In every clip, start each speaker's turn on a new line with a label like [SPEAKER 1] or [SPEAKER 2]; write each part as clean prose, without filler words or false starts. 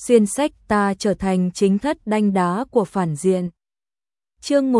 [SPEAKER 1] xuyên sách ta trở thành chính thất đanh đá của phản diện. Chương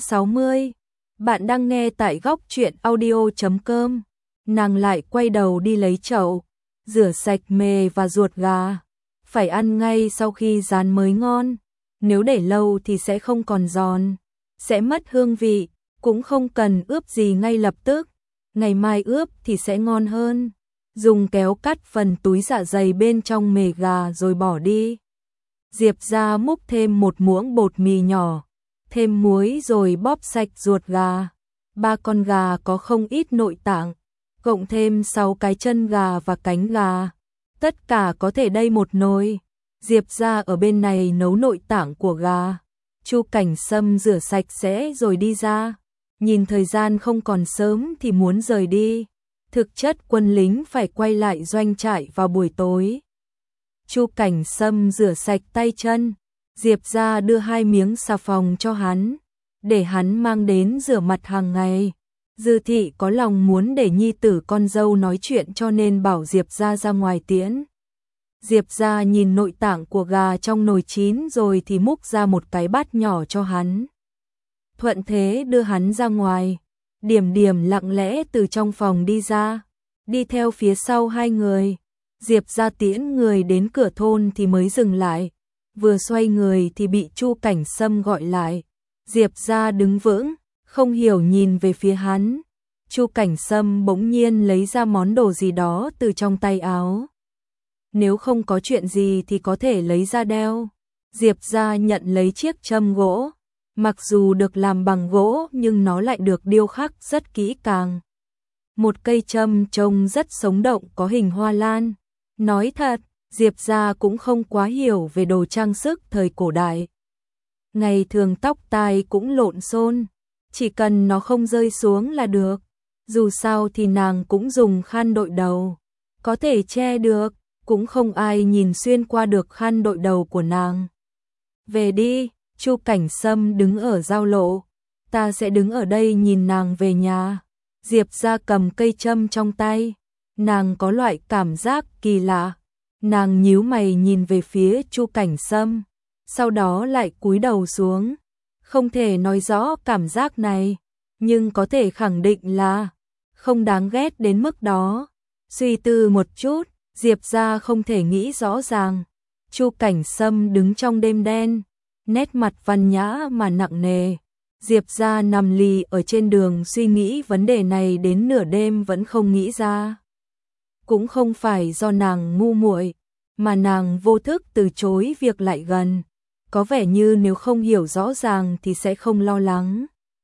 [SPEAKER 1] 160. Bạn đang nghe tại góc truyện audio.com. Nàng lại quay đầu đi lấy chậu, rửa sạch mề và ruột gà. Phải ăn ngay sau khi rán mới ngon. Nếu để lâu thì sẽ không còn giòn, sẽ mất hương vị, cũng không cần ướp gì ngay lập tức. Ngày mai ướp thì sẽ ngon hơn. Dùng kéo cắt phần túi dạ dày bên trong mề gà rồi bỏ đi. Diệp ra múc thêm một muỗng bột mì nhỏ, thêm muối rồi bóp sạch ruột gà. 3 con gà có không ít nội tạng, cộng thêm 6 cái chân gà và cánh gà. Tất cả có thể đầy một nồi. Diệp ra ở bên này nấu nội tạng của gà. Chu Cảnh Sâm rửa sạch sẽ rồi đi ra. Nhìn thời gian không còn sớm thì muốn rời đi. Thực chất quân lính phải quay lại doanh trại vào buổi tối. Chu Cảnh Sâm rửa sạch tay chân. Diệp ra đưa 2 miếng xà phòng cho hắn, để hắn mang đến rửa mặt hàng ngày. Dư thị có lòng muốn để nhi tử con dâu nói chuyện cho nên bảo Diệp ra ra ngoài tiễn. Diệp ra nhìn nội tạng của gà trong nồi chín rồi thì múc ra một cái bát nhỏ cho hắn. Thuận thế đưa hắn ra ngoài. Điểm Điểm lặng lẽ từ trong phòng đi ra, đi theo phía sau 2 người. Diệp ra tiễn người đến cửa thôn thì mới dừng lại. Vừa xoay người thì bị Chu Cảnh Sâm gọi lại. Diệp ra đứng vững, không hiểu nhìn về phía hắn. Chu Cảnh Sâm bỗng nhiên lấy ra món đồ gì đó từ trong tay áo. Nếu không có chuyện gì thì có thể lấy ra đeo. Diệp ra nhận lấy chiếc châm gỗ. Mặc dù được làm bằng gỗ nhưng nó lại được điêu khắc rất kỹ càng. Một cây châm trông rất sống động, có hình hoa lan. Nói thật, Diệp ra cũng không quá hiểu về đồ trang sức thời cổ đại. Ngày thường tóc tai cũng lộn xộn, chỉ cần nó không rơi xuống là được. Dù sao thì nàng cũng dùng khăn đội đầu, có thể che được, cũng không ai nhìn xuyên qua được khăn đội đầu của nàng. Về đi. Chu Cảnh Sâm đứng ở giao lộ. Ta sẽ đứng ở đây nhìn nàng về nhà. Diệp ra cầm cây châm trong tay. Nàng có loại cảm giác kỳ lạ. Nàng nhíu mày nhìn về phía Chu Cảnh Sâm, sau đó lại cúi đầu xuống. Không thể nói rõ cảm giác này, nhưng có thể khẳng định là không đáng ghét đến mức đó. Suy tư một chút, Diệp ra không thể nghĩ rõ ràng. Chu Cảnh Sâm đứng trong đêm đen, nét mặt văn nhã mà nặng nề. Diệp ra nằm lì ở trên đường suy nghĩ vấn đề này đến nửa đêm vẫn không nghĩ ra. Cũng không phải do nàng ngu muội, mà nàng vô thức từ chối việc lại gần. Có vẻ như nếu không hiểu rõ ràng thì sẽ không lo lắng,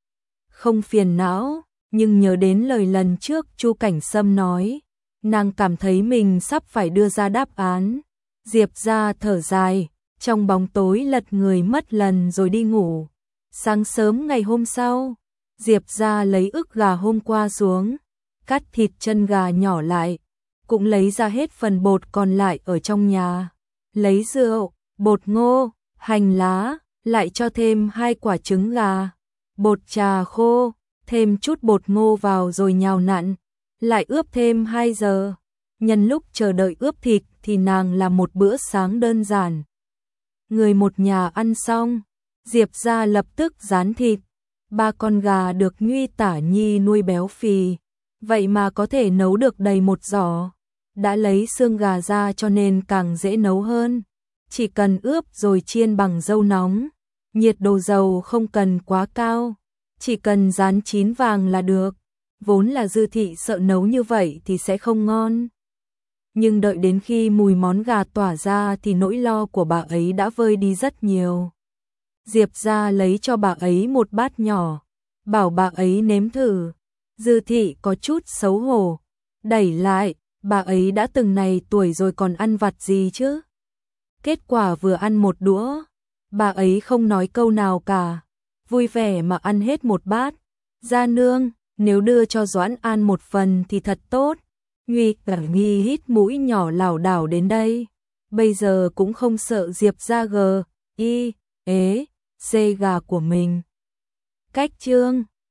[SPEAKER 1] không phiền não, nhưng nhớ đến lời lần trước Chu Cảnh Sâm nói, nàng cảm thấy mình sắp phải đưa ra đáp án. Diệp ra thở dài, trong bóng tối lật người mất lần rồi đi ngủ. Sáng sớm ngày hôm sau, Diệp ra lấy ức gà hôm qua xuống, cắt thịt chân gà nhỏ lại, cũng lấy ra hết phần bột còn lại ở trong nhà. Lấy rượu, bột ngô, hành lá, lại cho thêm 2 quả trứng gà, bột trà khô, thêm chút bột ngô vào rồi nhào nặn, lại ướp thêm 2 giờ. Nhân lúc chờ đợi ướp thịt thì nàng làm một bữa sáng đơn giản. Người một nhà ăn xong, Diệp ra lập tức rán thịt. 3 con gà được Nhuy Tả Nhi nuôi béo phì, vậy mà có thể nấu được đầy 1 giỏ. Đã lấy xương gà ra cho nên càng dễ nấu hơn. Chỉ cần ướp rồi chiên bằng dầu nóng. Nhiệt độ dầu không cần quá cao, chỉ cần rán chín vàng là được. Vốn là Dư thị sợ nấu như vậy thì sẽ không ngon. Nhưng đợi đến khi mùi món gà tỏa ra thì nỗi lo của bà ấy đã vơi đi rất nhiều. Diệp ra lấy cho bà ấy một bát nhỏ, bảo bà ấy nếm thử. Dư thị có chút xấu hổ, đẩy lại, bà ấy đã từng này tuổi rồi còn ăn vặt gì chứ. Kết quả vừa ăn một đũa, bà ấy không nói câu nào cả, vui vẻ mà ăn hết một bát. Gia nương, nếu đưa cho Doãn An một phần thì thật tốt. Nhuy Tả Nhi hít mũi nhỏ lảo đảo đến đây. Bây giờ cũng không sợ Diệp ra g, i, ế, c gà của mình. Cách chương